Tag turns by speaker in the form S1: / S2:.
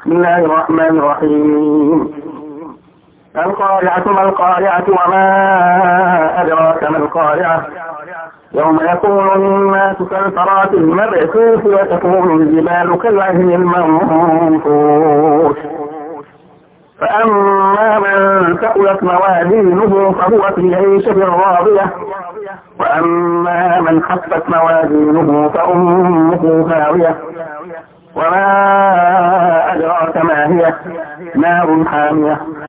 S1: بسم الله الرحمن الرحيم. القارعة ما القارعة وما أدراك ما القارعة يوم يكون الناس كالفراش المبثوث وتكون الجبال كالعهن المنفوش فأما من ثقلت موازينه فهو في عيشة راضية وأما من خفت موازينه فأمه هاوية وما أدراك ما هي نار حامية